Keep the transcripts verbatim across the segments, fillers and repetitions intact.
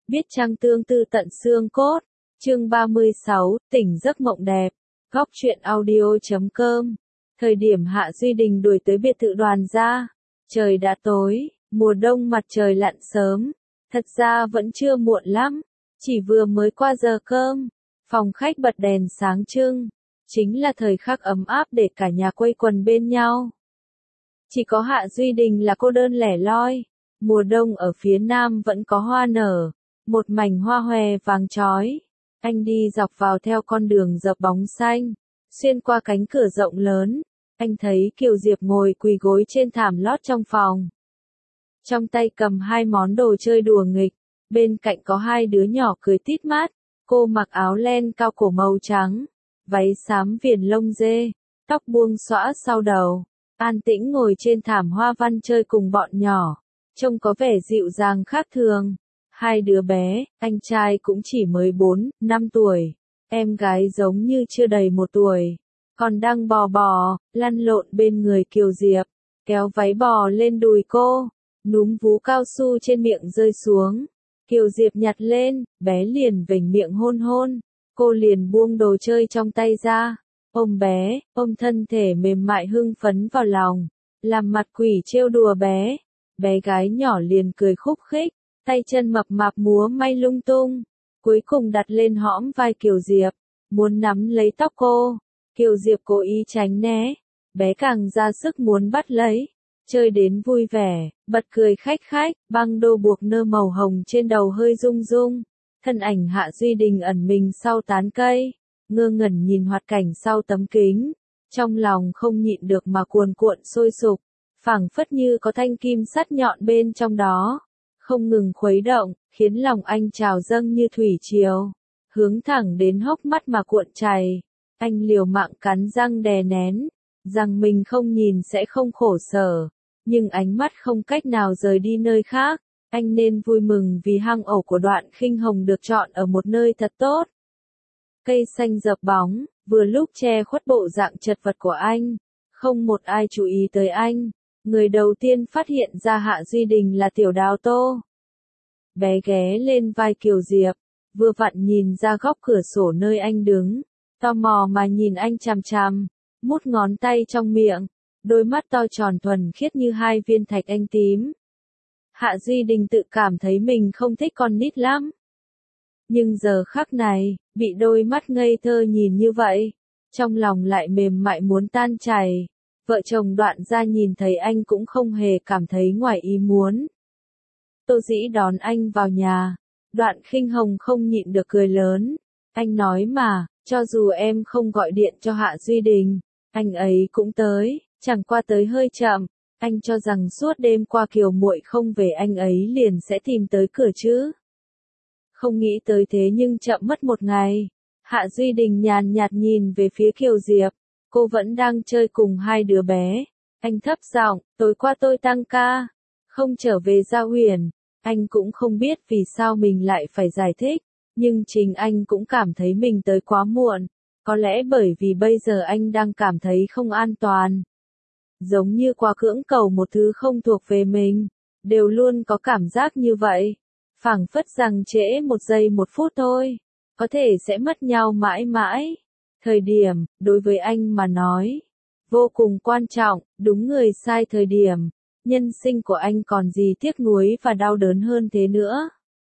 Biết chăng tương tư tận xương cốt. Chương ba mươi sáu, tỉnh giấc mộng đẹp. Góc truyện audio chấm com. Thời điểm Hạ Duy Đình đuổi tới biệt thự Đoàn gia, trời đã tối, mùa đông mặt trời lặn sớm. Thật ra vẫn chưa muộn lắm, chỉ vừa mới qua giờ cơm. Phòng khách bật đèn sáng trưng, chính là thời khắc ấm áp để cả nhà quây quần bên nhau. Chỉ có Hạ Duy Đình là cô đơn lẻ loi. Mùa đông ở phía nam vẫn có hoa nở, một mảnh hoa hòe vàng chói. Anh đi dọc vào theo con đường dập bóng xanh, xuyên qua cánh cửa rộng lớn. Anh thấy Kiều Diệp ngồi quỳ gối trên thảm lót trong phòng. Trong tay cầm hai món đồ chơi đùa nghịch, bên cạnh có hai đứa nhỏ cười tít mắt. Cô mặc áo len cao cổ màu trắng, váy xám viền lông dê, tóc buông xõa sau đầu, an tĩnh ngồi trên thảm hoa văn chơi cùng bọn nhỏ, trông có vẻ dịu dàng khác thường. Hai đứa bé, anh trai cũng chỉ mới bốn, năm tuổi, em gái giống như chưa đầy một tuổi, còn đang bò bò, lăn lộn bên người Kiều Diệp, kéo váy bò lên đùi cô, núm vú cao su trên miệng rơi xuống. Kiều Diệp nhặt lên, bé liền vểnh miệng hôn hôn, cô liền buông đồ chơi trong tay ra, ôm bé, ôm thân thể mềm mại hưng phấn vào lòng, làm mặt quỷ trêu đùa bé. Bé gái nhỏ liền cười khúc khích, tay chân mập mạp múa may lung tung, cuối cùng đặt lên hõm vai Kiều Diệp, muốn nắm lấy tóc cô. Kiều Diệp cố ý tránh né, bé càng ra sức muốn bắt lấy. Chơi đến vui vẻ, bật cười khách khách, băng đô buộc nơ màu hồng trên đầu hơi rung rung. Thân ảnh Hạ Duy Đình ẩn mình sau tán cây, ngơ ngẩn nhìn hoạt cảnh sau tấm kính. Trong lòng không nhịn được mà cuồn cuộn sôi sục, phảng phất như có thanh kim sắt nhọn bên trong đó, không ngừng khuấy động, khiến lòng anh trào dâng như thủy triều, hướng thẳng đến hốc mắt mà cuộn chảy. Anh liều mạng cắn răng đè nén, rằng mình không nhìn sẽ không khổ sở. Nhưng ánh mắt không cách nào rời đi nơi khác, anh nên vui mừng vì hang ổ của Đoạn Khinh Hồng được chọn ở một nơi thật tốt. Cây xanh dập bóng, vừa lúc che khuất bộ dạng chật vật của anh, không một ai chú ý tới anh. Người đầu tiên phát hiện ra Hạ Duy Đình là Tiểu Đào Tô. Bé ghé lên vai Kiều Diệp, vừa vặn nhìn ra góc cửa sổ nơi anh đứng, tò mò mà nhìn anh chằm chằm, mút ngón tay trong miệng. Đôi mắt to tròn thuần khiết như hai viên thạch anh tím. Hạ Duy Đình tự cảm thấy mình không thích con nít lắm. Nhưng giờ khắc này, bị đôi mắt ngây thơ nhìn như vậy, trong lòng lại mềm mại muốn tan chảy. Vợ chồng Đoạn gia nhìn thấy anh cũng không hề cảm thấy ngoài ý muốn. Tô Dĩ đón anh vào nhà, Đoạn Khinh Hồng không nhịn được cười lớn. Anh nói mà, cho dù em không gọi điện cho Hạ Duy Đình, anh ấy cũng tới. Chẳng qua tới hơi chậm, anh cho rằng suốt đêm qua Kiều muội không về anh ấy liền sẽ tìm tới cửa chứ. Không nghĩ tới thế nhưng chậm mất một ngày. Hạ Duy Đình nhàn nhạt nhìn về phía Kiều Diệp, cô vẫn đang chơi cùng hai đứa bé. Anh thấp giọng, tối qua tôi tăng ca, không trở về Gia Huyền. Anh cũng không biết vì sao mình lại phải giải thích, nhưng chính anh cũng cảm thấy mình tới quá muộn. Có lẽ bởi vì bây giờ anh đang cảm thấy không an toàn. Giống như qua cưỡng cầu một thứ không thuộc về mình, đều luôn có cảm giác như vậy. Phảng phất rằng trễ một giây một phút thôi, có thể sẽ mất nhau mãi mãi. Thời điểm, đối với anh mà nói, vô cùng quan trọng, đúng người sai thời điểm. Nhân sinh của anh còn gì tiếc nuối và đau đớn hơn thế nữa.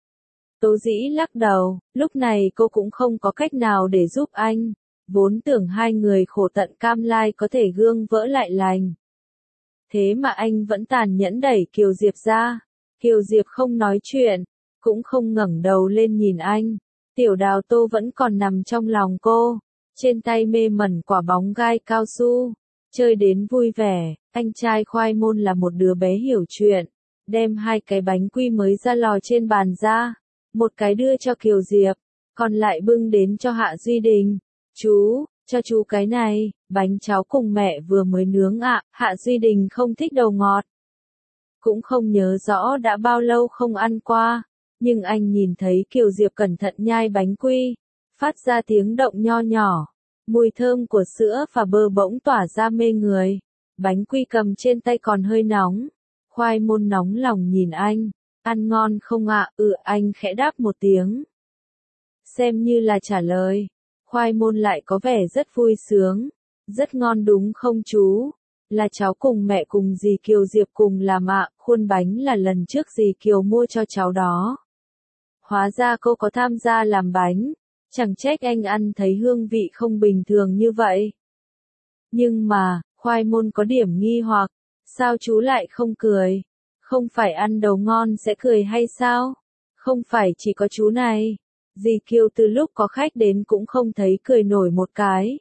Tố Dĩ lắc đầu, lúc này cô cũng không có cách nào để giúp anh. Vốn tưởng hai người khổ tận cam lai có thể gương vỡ lại lành. Thế mà anh vẫn tàn nhẫn đẩy Kiều Diệp ra. Kiều Diệp không nói chuyện, cũng không ngẩng đầu lên nhìn anh. Tiểu Đào Tô vẫn còn nằm trong lòng cô, trên tay mê mẩn quả bóng gai cao su, chơi đến vui vẻ. Anh trai Khoai Môn là một đứa bé hiểu chuyện, đem hai cái bánh quy mới ra lò trên bàn ra, một cái đưa cho Kiều Diệp, còn lại bưng đến cho Hạ Duy Đình. Chú, cho chú cái này, bánh cháo cùng mẹ vừa mới nướng ạ. Hạ Duy Đình không thích đồ ngọt, cũng không nhớ rõ đã bao lâu không ăn qua, nhưng anh nhìn thấy Kiều Diệp cẩn thận nhai bánh quy, phát ra tiếng động nho nhỏ, mùi thơm của sữa và bơ bỗng tỏa ra mê người. Bánh quy cầm trên tay còn hơi nóng, Khoai Môn nóng lòng nhìn anh, Ăn ngon không ạ? Ừ, anh khẽ đáp một tiếng. Xem như là trả lời. Khoai môn lại có vẻ rất vui sướng. Rất ngon đúng không chú? Là cháu cùng mẹ cùng dì Kiều Diệp cùng làm ạ, khuôn bánh là lần trước dì Kiều mua cho cháu đó. Hóa ra cô có tham gia làm bánh, chẳng trách anh ăn thấy hương vị không bình thường như vậy. Nhưng mà, khoai môn có điểm nghi hoặc, sao chú lại không cười? Không phải ăn đầu ngon sẽ cười hay sao? Không phải chỉ có chú này. Dì Kiều từ lúc có khách đến cũng không thấy cười nổi một cái.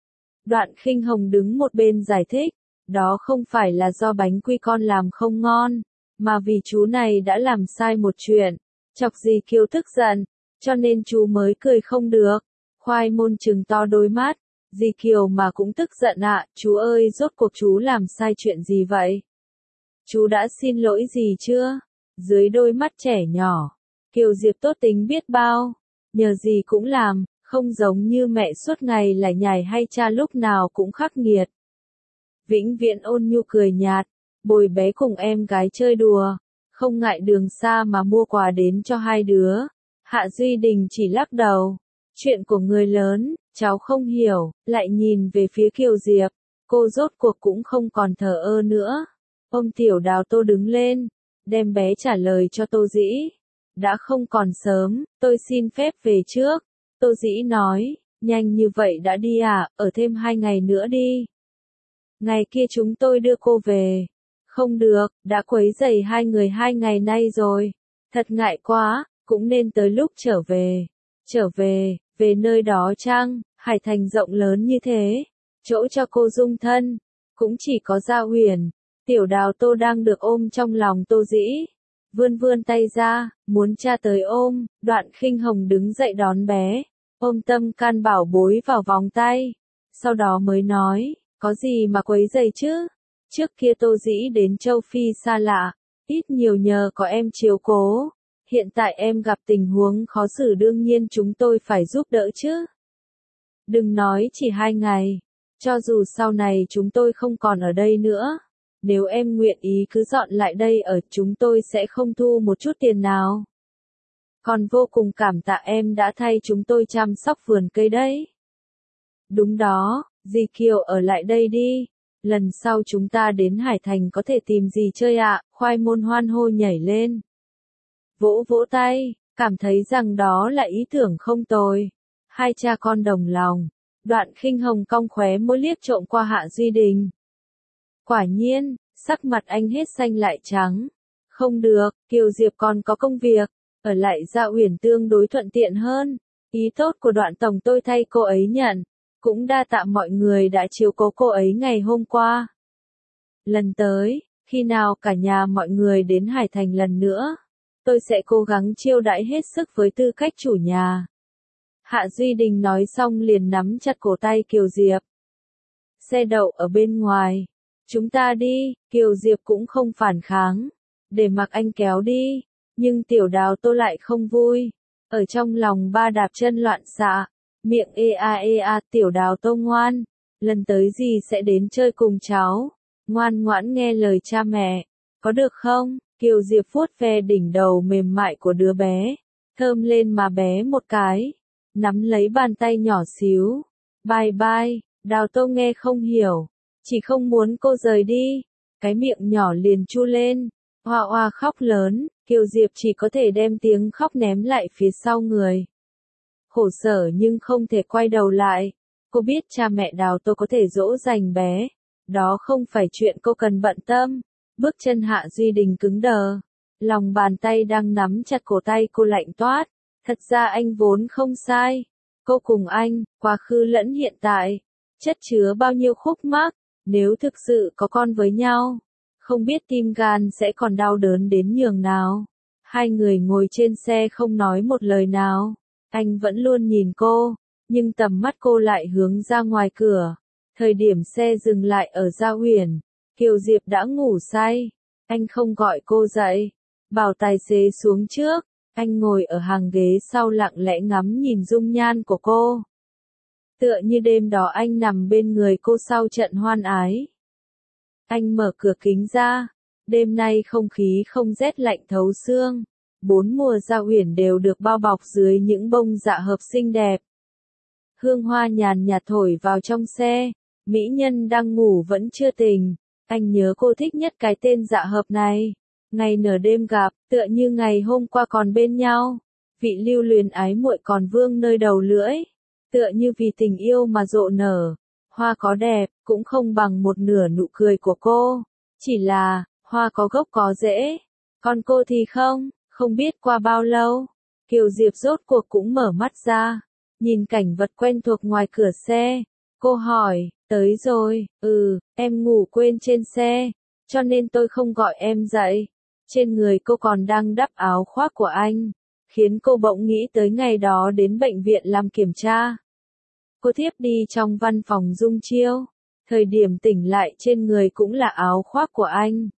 Đoạn Khinh Hồng đứng một bên giải thích, đó không phải là do bánh quy con làm không ngon, mà vì chú này đã làm sai một chuyện, chọc dì Kiều tức giận, cho nên chú mới cười không được. Khoai môn trừng to đôi mắt, dì Kiều mà cũng tức giận ạ, chú ơi rốt cuộc chú làm sai chuyện gì vậy? Chú đã xin lỗi gì chưa? Dưới đôi mắt trẻ nhỏ, Kiều Diệp tốt tính biết bao, nhờ gì cũng làm, không giống như mẹ suốt ngày lại nhảy hay cha lúc nào cũng khắc nghiệt. Vĩnh viễn ôn nhu cười nhạt, bồi bé cùng em gái chơi đùa, không ngại đường xa mà mua quà đến cho hai đứa. Hạ Duy Đình chỉ lắc đầu, chuyện của người lớn, cháu không hiểu, lại nhìn về phía Kiều Diệp, cô rốt cuộc cũng không còn thờ ơ nữa. Ông Tiểu Đào Tô đứng lên, đem bé trả lời cho Tô Dĩ. Đã không còn sớm, tôi xin phép về trước. Tô Dĩ nói, nhanh như vậy đã đi à, ở thêm hai ngày nữa đi. Ngày kia chúng tôi đưa cô về. Không được, đã quấy rầy hai người hai ngày nay rồi. Thật ngại quá, cũng nên tới lúc trở về. Trở về, về nơi đó chăng, Hải Thành rộng lớn như thế. Chỗ cho cô dung thân, cũng chỉ có Gia Huyền. Tiểu Đào Tô đang được ôm trong lòng Tô Dĩ. Vươn vươn tay ra, muốn cha tới ôm, Đoạn Khinh Hồng đứng dậy đón bé. Ôm Tâm Can bảo bối vào vòng tay. Sau đó mới nói, có gì mà quấy rầy chứ? Trước kia Tô Dĩ đến châu Phi xa lạ, ít nhiều nhờ có em chiếu cố. Hiện tại em gặp tình huống khó xử đương nhiên chúng tôi phải giúp đỡ chứ. Đừng nói chỉ hai ngày, cho dù sau này chúng tôi không còn ở đây nữa. Nếu em nguyện ý cứ dọn lại đây ở chúng tôi sẽ không thu một chút tiền nào. Còn vô cùng cảm tạ em đã thay chúng tôi chăm sóc vườn cây đấy. Đúng đó, dì Kiều ở lại đây đi. Lần sau chúng ta đến Hải Thành có thể tìm gì chơi ạ, à? Khoai môn hoan hô nhảy lên. Vỗ vỗ tay, cảm thấy rằng đó là ý tưởng không tồi. Hai cha con đồng lòng. Đoạn Khinh Hồng cong khóe môi liếc trộm qua Hạ Duy Đình. Quả nhiên, sắc mặt anh hết xanh lại trắng. Không được, Kiều Diệp còn có công việc, ở lại Gia Uyển tương đối thuận tiện hơn. Ý tốt của Đoạn tổng tôi thay cô ấy nhận, cũng đa tạ mọi người đã chiếu cố cô ấy ngày hôm qua. Lần tới, khi nào cả nhà mọi người đến Hải Thành lần nữa, tôi sẽ cố gắng chiêu đãi hết sức với tư cách chủ nhà. Hạ Duy Đình nói xong liền nắm chặt cổ tay Kiều Diệp. Xe đậu ở bên ngoài. Chúng ta đi, Kiều Diệp cũng không phản kháng. Để mặc anh kéo đi. Nhưng Tiểu Đào Tô lại không vui. Ở trong lòng ba đạp chân loạn xạ. Miệng ê a ê a, Tiểu Đào Tô ngoan. Lần tới gì sẽ đến chơi cùng cháu. Ngoan ngoãn nghe lời cha mẹ. Có được không? Kiều Diệp vuốt ve đỉnh đầu mềm mại của đứa bé. Thơm lên mà bé một cái. Nắm lấy bàn tay nhỏ xíu. Bye bye, Đào Tô nghe không hiểu. Chỉ không muốn cô rời đi. Cái miệng nhỏ liền chu lên. Hoa hoa khóc lớn. Kiều Diệp chỉ có thể đem tiếng khóc ném lại phía sau người. Khổ sở nhưng không thể quay đầu lại. Cô biết cha mẹ Đào Tô có thể dỗ dành bé. Đó không phải chuyện cô cần bận tâm. Bước chân Hạ Duy Đình cứng đờ. Lòng bàn tay đang nắm chặt cổ tay cô lạnh toát. Thật ra anh vốn không sai. Cô cùng anh, quá khứ lẫn hiện tại. Chất chứa bao nhiêu khúc mắc. Nếu thực sự có con với nhau. Không biết tim gan sẽ còn đau đớn đến nhường nào. Hai người ngồi trên xe không nói một lời nào. Anh vẫn luôn nhìn cô. Nhưng tầm mắt cô lại hướng ra ngoài cửa. Thời điểm xe dừng lại ở Gia Huyền. Kiều Diệp đã ngủ say. Anh không gọi cô dậy. Bảo tài xế xuống trước. Anh ngồi ở hàng ghế sau lặng lẽ ngắm nhìn dung nhan của cô. Tựa như đêm đó anh nằm bên người cô sau trận hoan ái. Anh mở cửa kính ra. Đêm nay không khí không rét lạnh thấu xương. Bốn mùa Gia Uyển đều được bao bọc dưới những bông dạ hợp xinh đẹp. Hương hoa nhàn nhạt thổi vào trong xe. Mỹ nhân đang ngủ vẫn chưa tỉnh. Anh nhớ cô thích nhất cái tên dạ hợp này. Ngày nửa đêm gặp, tựa như ngày hôm qua còn bên nhau. Vị lưu luyến ái muội còn vương nơi đầu lưỡi. Tựa như vì tình yêu mà rộ nở. Hoa có đẹp, cũng không bằng một nửa nụ cười của cô. Chỉ là, hoa có gốc có rễ. Còn cô thì không, không biết qua bao lâu. Kiều Diệp rốt cuộc cũng mở mắt ra. Nhìn cảnh vật quen thuộc ngoài cửa xe. Cô hỏi, tới rồi, ừ, em ngủ quên trên xe. Cho nên tôi không gọi em dậy. Trên người cô còn đang đắp áo khoác của anh. Khiến cô bỗng nghĩ tới ngày đó đến bệnh viện làm kiểm tra. Cô thiếp đi trong văn phòng Dung Chiêu. Thời điểm tỉnh lại trên người cũng là áo khoác của anh.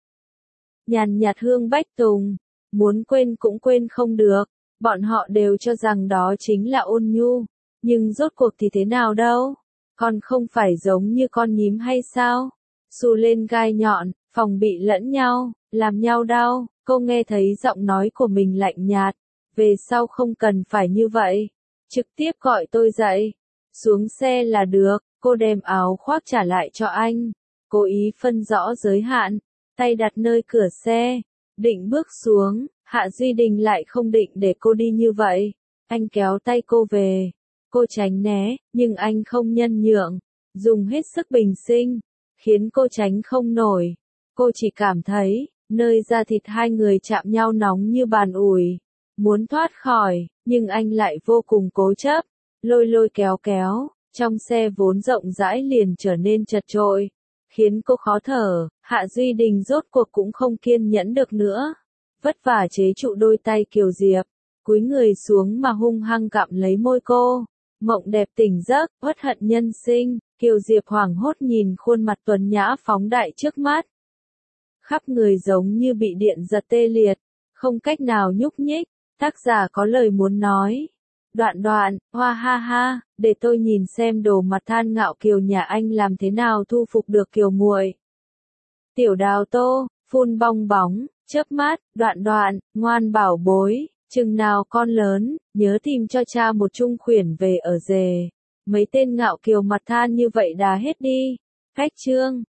Nhàn nhạt hương bách tùng. Muốn quên cũng quên không được. Bọn họ đều cho rằng đó chính là ôn nhu. Nhưng rốt cuộc thì thế nào đâu. Còn không phải giống như con nhím hay sao? Xù lên gai nhọn, phòng bị lẫn nhau, làm nhau đau. Cô nghe thấy giọng nói của mình lạnh nhạt. Về sau không cần phải như vậy. Trực tiếp gọi tôi dậy. Xuống xe là được. Cô đem áo khoác trả lại cho anh. Cố ý phân rõ giới hạn. Tay đặt nơi cửa xe. Định bước xuống. Hạ Duy Đình lại không định để cô đi như vậy. Anh kéo tay cô về. Cô tránh né, nhưng anh không nhân nhượng. Dùng hết sức bình sinh. Khiến cô tránh không nổi. Cô chỉ cảm thấy, nơi da thịt hai người chạm nhau nóng như bàn ủi. Muốn thoát khỏi, nhưng anh lại vô cùng cố chấp. Lôi lôi kéo kéo, trong xe vốn rộng rãi liền trở nên chật chội. Khiến cô khó thở, Hạ Duy Đình rốt cuộc cũng không kiên nhẫn được nữa. Vất vả chế trụ đôi tay Kiều Diệp. Cúi người xuống mà hung hăng gặm lấy môi cô. Mộng đẹp tỉnh giấc, uất hận nhân sinh. Kiều Diệp hoảng hốt nhìn khuôn mặt tuấn nhã phóng đại trước mắt. Khắp người giống như bị điện giật tê liệt. Không cách nào nhúc nhích. Tác giả có lời muốn nói. Đoạn đoạn, hoa ha ha, để tôi nhìn xem đồ mặt than ngạo kiều nhà anh làm thế nào thu phục được Kiều muội. Tiểu Đào Tô, phun bong bóng, chớp mắt, đoạn đoạn, ngoan bảo bối, chừng nào con lớn, nhớ tìm cho cha một chung khuyển về ở rề. Mấy tên ngạo kiều mặt than như vậy đá hết đi. Cách chương